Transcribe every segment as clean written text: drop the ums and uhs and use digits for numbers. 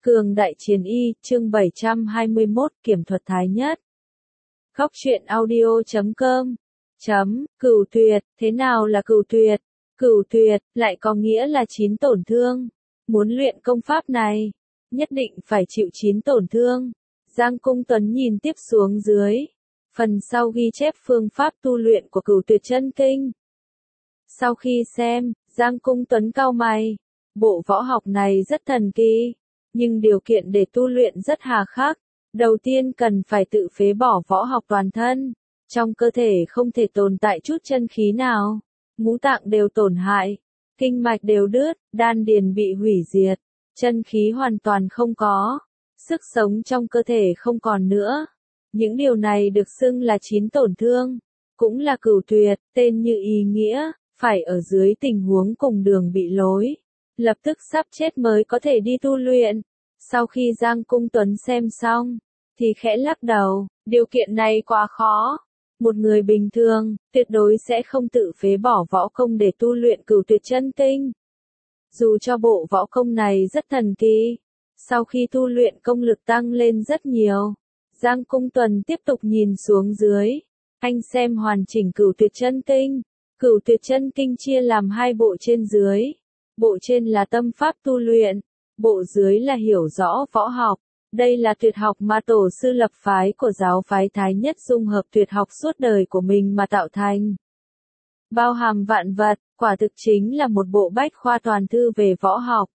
Cường đại chiến y, chương 721, kiểm thuật thái nhất. Góc truyện audio.com. Cửu tuyệt, thế nào là cửu tuyệt? Cửu tuyệt, lại có nghĩa là 9 tổn thương. Muốn luyện công pháp này, nhất định phải chịu 9 tổn thương. Giang Cung Tuấn nhìn tiếp xuống dưới. Phần sau ghi chép phương pháp tu luyện của cửu tuyệt chân kinh. Sau khi xem, Giang Cung Tuấn cau mày. Bộ võ học này rất thần kỳ. Nhưng điều kiện để tu luyện rất hà khắc. Đầu tiên cần phải tự phế bỏ võ học toàn thân. Trong cơ thể không thể tồn tại chút chân khí nào. Ngũ tạng đều tổn hại. Kinh mạch đều đứt, đan điền bị hủy diệt. Chân khí hoàn toàn không có. Sức sống trong cơ thể không còn nữa. Những điều này được xưng là 9 tổn thương. Cũng là cửu tuyệt, tên như ý nghĩa, phải ở dưới tình huống cùng đường bị lối. Lập tức sắp chết mới có thể đi tu luyện. Sau khi Giang Cung Tuấn xem xong, thì khẽ lắc đầu, điều kiện này quá khó. Một người bình thường, tuyệt đối sẽ không tự phế bỏ võ công để tu luyện cửu tuyệt chân kinh. Dù cho bộ võ công này rất thần kỳ, sau khi tu luyện công lực tăng lên rất nhiều. Giang Cung Tuấn tiếp tục nhìn xuống dưới. Anh xem hoàn chỉnh cửu tuyệt chân kinh. Cửu tuyệt chân kinh chia làm 2 bộ trên dưới. Bộ trên là tâm pháp tu luyện. Bộ dưới là hiểu rõ võ học. Đây là tuyệt học mà tổ sư lập phái của giáo phái Thái Nhất dung hợp tuyệt học suốt đời của mình mà tạo thành. Bao hàm vạn vật, quả thực chính là một bộ bách khoa toàn thư về võ học.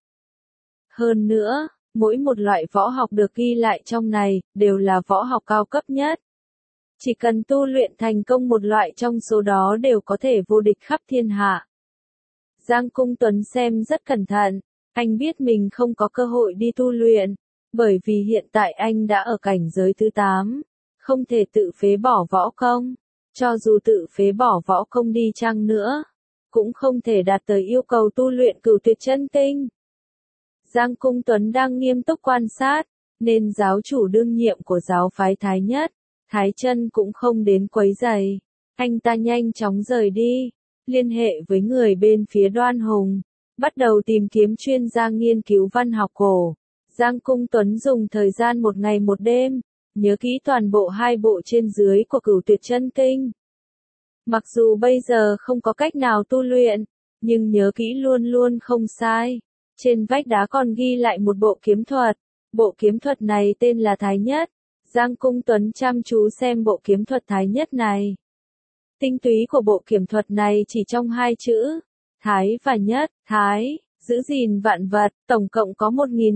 Hơn nữa, mỗi một loại võ học được ghi lại trong này, đều là võ học cao cấp nhất. Chỉ cần tu luyện thành công một loại trong số đó đều có thể vô địch khắp thiên hạ. Giang Cung Tuấn xem rất cẩn thận. Anh biết mình không có cơ hội đi tu luyện, bởi vì hiện tại anh đã ở cảnh giới thứ 8, không thể tự phế bỏ võ công. Cho dù tự phế bỏ võ công đi chăng nữa, cũng không thể đạt tới yêu cầu tu luyện cửu tuyệt chân kinh. Giang Cung Tuấn đang nghiêm túc quan sát, nên giáo chủ đương nhiệm của giáo phái Thái Nhất, Thái Chân cũng không đến quấy rầy. Anh ta nhanh chóng rời đi, liên hệ với người bên phía Đoan Hùng. Bắt đầu tìm kiếm chuyên gia nghiên cứu văn học cổ. Giang Cung Tuấn dùng thời gian 1 ngày 1 đêm, nhớ kỹ toàn bộ 2 bộ trên dưới của cửu tuyệt chân kinh. Mặc dù bây giờ không có cách nào tu luyện, nhưng nhớ kỹ luôn luôn không sai. Trên vách đá còn ghi lại một bộ kiếm thuật. Bộ kiếm thuật này tên là Thái Nhất. Giang Cung Tuấn chăm chú xem bộ kiếm thuật Thái Nhất này. Tinh túy của bộ kiếm thuật này chỉ trong 2 chữ. Thái và Nhất. Thái, giữ gìn vạn vật, tổng cộng có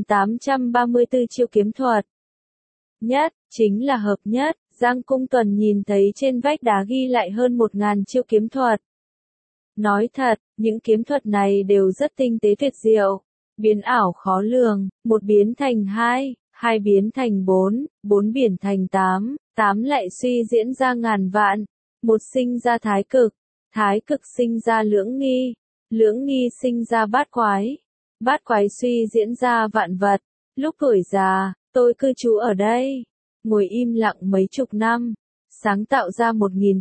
1834 chiêu kiếm thuật. Nhất, chính là hợp nhất. Giang Cung Tuấn nhìn thấy trên vách đá ghi lại hơn 1000 chiêu kiếm thuật. Nói thật, những kiếm thuật này đều rất tinh tế tuyệt diệu. Biến ảo khó lường, 1 biến thành 2, 2 biến thành 4, 4 biến thành 8, 8 lại suy diễn ra ngàn vạn. 1 sinh ra thái cực sinh ra lưỡng nghi. Lưỡng nghi sinh ra bát quái suy diễn ra vạn vật. Lúc tuổi già, tôi cư trú ở đây, ngồi im lặng mấy chục năm, sáng tạo ra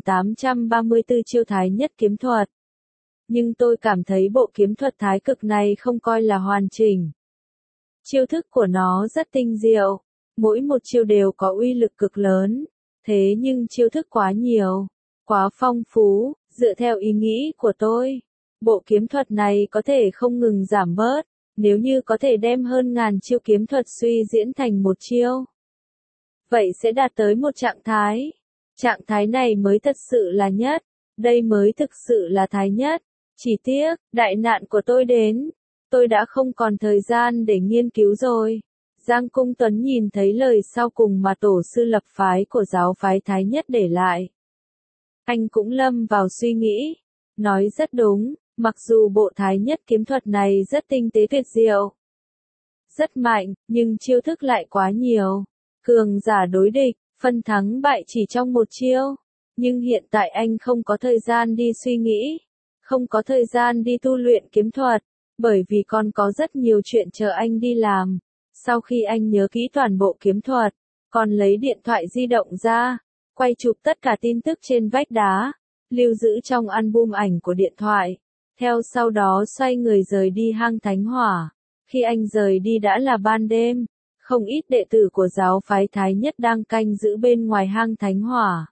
1834 chiêu Thái Nhất kiếm thuật. Nhưng tôi cảm thấy bộ kiếm thuật thái cực này không coi là hoàn chỉnh. Chiêu thức của nó rất tinh diệu, mỗi một chiêu đều có uy lực cực lớn, thế nhưng chiêu thức quá nhiều, quá phong phú, dựa theo ý nghĩ của tôi. Bộ kiếm thuật này có thể không ngừng giảm bớt, nếu như có thể đem hơn 1000 chiêu kiếm thuật suy diễn thành 1 chiêu. Vậy sẽ đạt tới một trạng thái. Trạng thái này mới thật sự là nhất, đây mới thực sự là Thái Nhất. Chỉ tiếc, đại nạn của tôi đến, tôi đã không còn thời gian để nghiên cứu rồi. Giang Cung Tuấn nhìn thấy lời sau cùng mà tổ sư lập phái của giáo phái Thái Nhất để lại. Anh cũng lâm vào suy nghĩ, nói rất đúng. Mặc dù bộ Thái Nhất kiếm thuật này rất tinh tế tuyệt diệu, rất mạnh, nhưng chiêu thức lại quá nhiều. Cường giả đối địch, phân thắng bại chỉ trong 1 chiêu. Nhưng hiện tại anh không có thời gian đi suy nghĩ, không có thời gian đi tu luyện kiếm thuật, bởi vì còn có rất nhiều chuyện chờ anh đi làm. Sau khi anh nhớ kỹ toàn bộ kiếm thuật, còn lấy điện thoại di động ra, quay chụp tất cả tin tức trên vách đá, lưu giữ trong album ảnh của điện thoại. Theo sau đó xoay người rời đi hang Thánh Hỏa. Khi anh rời đi đã là ban đêm, không ít đệ tử của giáo phái Thái Nhất đang canh giữ bên ngoài hang Thánh Hỏa.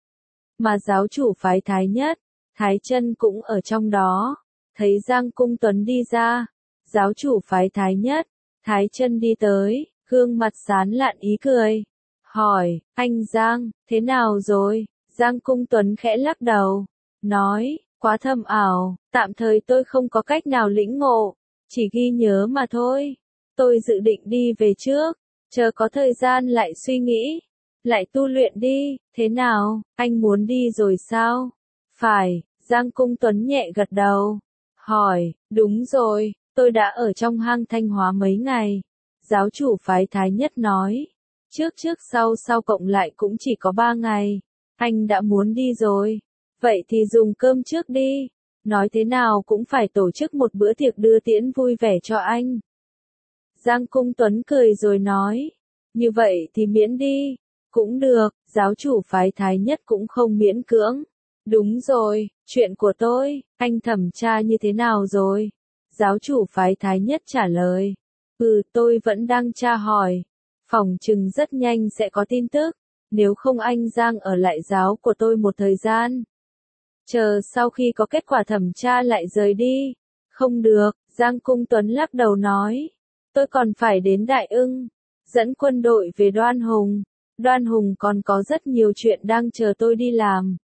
Mà giáo chủ phái Thái Nhất, Thái Chân cũng ở trong đó. Thấy Giang Cung Tuấn đi ra, giáo chủ phái Thái Nhất, Thái Chân đi tới, gương mặt sán lạn ý cười. Hỏi, anh Giang, thế nào rồi? Giang Cung Tuấn khẽ lắc đầu, nói, quá thâm ảo, tạm thời tôi không có cách nào lĩnh ngộ, chỉ ghi nhớ mà thôi. Tôi dự định đi về trước, chờ có thời gian lại suy nghĩ, lại tu luyện đi, thế nào, anh muốn đi rồi sao? Phải, Giang Cung Tuấn nhẹ gật đầu. Hỏi, đúng rồi, tôi đã ở trong hang Thanh Hóa mấy ngày. Giáo chủ phái Thái Nhất nói, trước sau cộng lại cũng chỉ có 3 ngày. Anh đã muốn đi rồi. Vậy thì dùng cơm trước đi. Nói thế nào cũng phải tổ chức một bữa tiệc đưa tiễn vui vẻ cho anh. Giang Cung Tuấn cười rồi nói, như vậy thì miễn đi. Cũng được, giáo chủ phái Thái Nhất cũng không miễn cưỡng. Đúng rồi, chuyện của tôi, anh thẩm tra như thế nào rồi? Giáo chủ phái Thái Nhất trả lời. Tôi vẫn đang tra hỏi. Phỏng chừng rất nhanh sẽ có tin tức. Nếu không anh Giang ở lại giáo của tôi một thời gian. Chờ sau khi có kết quả thẩm tra lại rời đi. Không được, Giang Cung Tuấn lắc đầu nói. Tôi còn phải đến Đại Ưng. Dẫn quân đội về Đoan Hùng. Đoan Hùng còn có rất nhiều chuyện đang chờ tôi đi làm.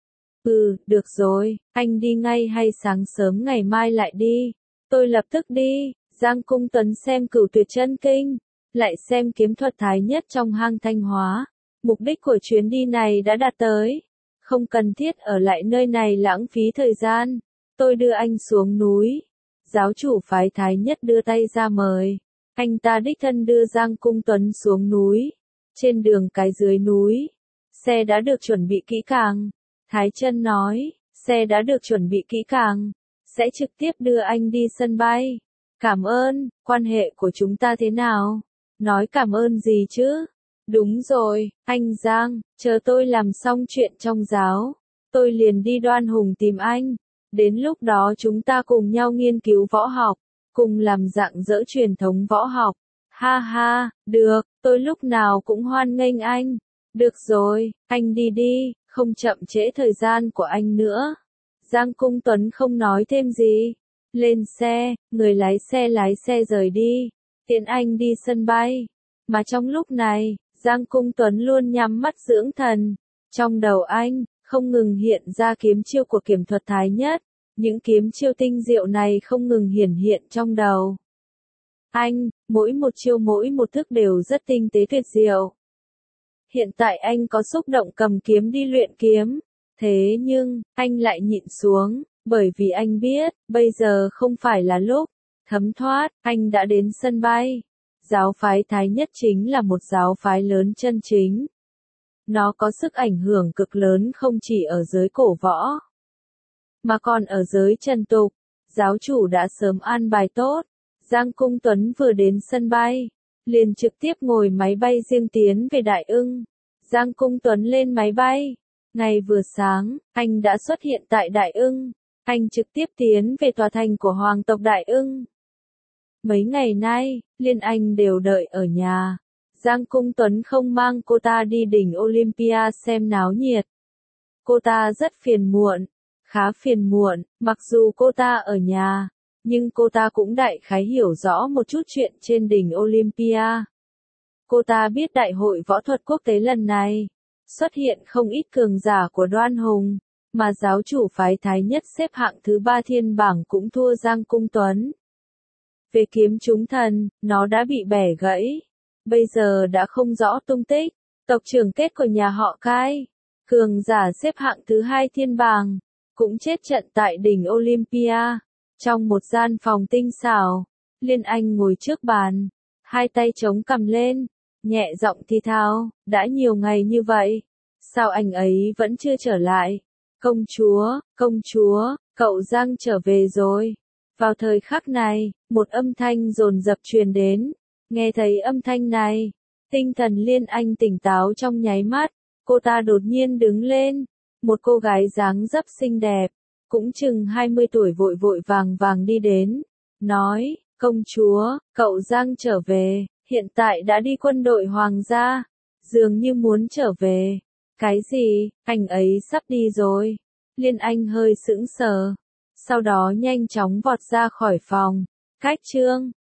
Được rồi, anh đi ngay hay sáng sớm ngày mai lại đi? Tôi lập tức đi. Giang Cung Tuấn xem Cửu Tuyệt Chân Kinh, lại xem kiếm thuật Thái Nhất trong hang Thanh Hóa. Mục đích của chuyến đi này đã đạt tới. Không cần thiết ở lại nơi này lãng phí thời gian. Tôi đưa anh xuống núi. Giáo chủ phái Thái Nhất đưa tay ra mời. Anh ta đích thân đưa Giang Cung Tuấn xuống núi. Trên đường cái dưới núi, xe đã được chuẩn bị kỹ càng. Thái Chân nói, xe đã được chuẩn bị kỹ càng, sẽ trực tiếp đưa anh đi sân bay. Cảm ơn, quan hệ của chúng ta thế nào? Nói cảm ơn gì chứ? Đúng rồi, anh Giang, chờ tôi làm xong chuyện trong giáo, tôi liền đi Đoan Hùng tìm anh. Đến lúc đó chúng ta cùng nhau nghiên cứu võ học, cùng làm dạng dỡ truyền thống võ học. Ha ha, được, tôi lúc nào cũng hoan nghênh anh. Được rồi, anh đi đi, không chậm trễ thời gian của anh nữa. Giang Cung Tuấn không nói thêm gì. Lên xe, người lái xe rời đi, tiễn anh đi sân bay. Mà trong lúc này, Giang Cung Tuấn luôn nhắm mắt dưỡng thần. Trong đầu anh, không ngừng hiện ra kiếm chiêu của kiếm thuật Thái Nhất. Những kiếm chiêu tinh diệu này không ngừng hiển hiện trong đầu anh, mỗi một chiêu mỗi một thức đều rất tinh tế tuyệt diệu. Hiện tại anh có xúc động cầm kiếm đi luyện kiếm, thế nhưng, anh lại nhịn xuống, bởi vì anh biết, bây giờ không phải là lúc. Thấm thoát, anh đã đến sân bay. Giáo phái Thái Nhất chính là một giáo phái lớn chân chính. Nó có sức ảnh hưởng cực lớn không chỉ ở giới cổ võ, mà còn ở giới trần tục. Giáo chủ đã sớm an bài tốt. Giang Cung Tuấn vừa đến sân bay, liền trực tiếp ngồi máy bay riêng tiến về Đại Ưng. Giang Cung Tuấn lên máy bay. Ngày vừa sáng, anh đã xuất hiện tại Đại Ưng. Anh trực tiếp tiến về tòa thành của hoàng tộc Đại Ưng. Mấy ngày nay, Liên Anh đều đợi ở nhà. Giang Cung Tuấn không mang cô ta đi đỉnh Olympia xem náo nhiệt. Cô ta rất phiền muộn, khá phiền muộn, mặc dù cô ta ở nhà. Nhưng cô ta cũng đại khái hiểu rõ một chút chuyện trên đỉnh Olympia. Cô ta biết đại hội võ thuật quốc tế lần này, xuất hiện không ít cường giả của Đoan Hùng, mà giáo chủ phái Thái Nhất xếp hạng thứ 3 thiên bảng cũng thua Giang Cung Tuấn. Về kiếm chúng thần, nó đã bị bẻ gãy, bây giờ đã không rõ tung tích. Tộc trưởng kết của nhà họ Cai, cường giả xếp hạng thứ 2 thiên bảng, cũng chết trận tại đỉnh Olympia. Trong một gian phòng tinh xảo, Liên Anh ngồi trước bàn, hai tay chống cằm lên, nhẹ giọng thì thào, đã nhiều ngày như vậy, sao anh ấy vẫn chưa trở lại? Công chúa, cậu Giang trở về rồi. Vào thời khắc này, một âm thanh dồn dập truyền đến. Nghe thấy âm thanh này, tinh thần Liên Anh tỉnh táo trong nháy mắt, cô ta đột nhiên đứng lên, một cô gái dáng dấp xinh đẹp, cũng chừng 20 tuổi vội vàng đi đến, nói, công chúa, cậu Giang trở về, hiện tại đã đi quân đội hoàng gia, dường như muốn trở về. Cái gì, anh ấy sắp đi rồi. Liên Anh hơi sững sờ, sau đó nhanh chóng vọt ra khỏi phòng. Cách chương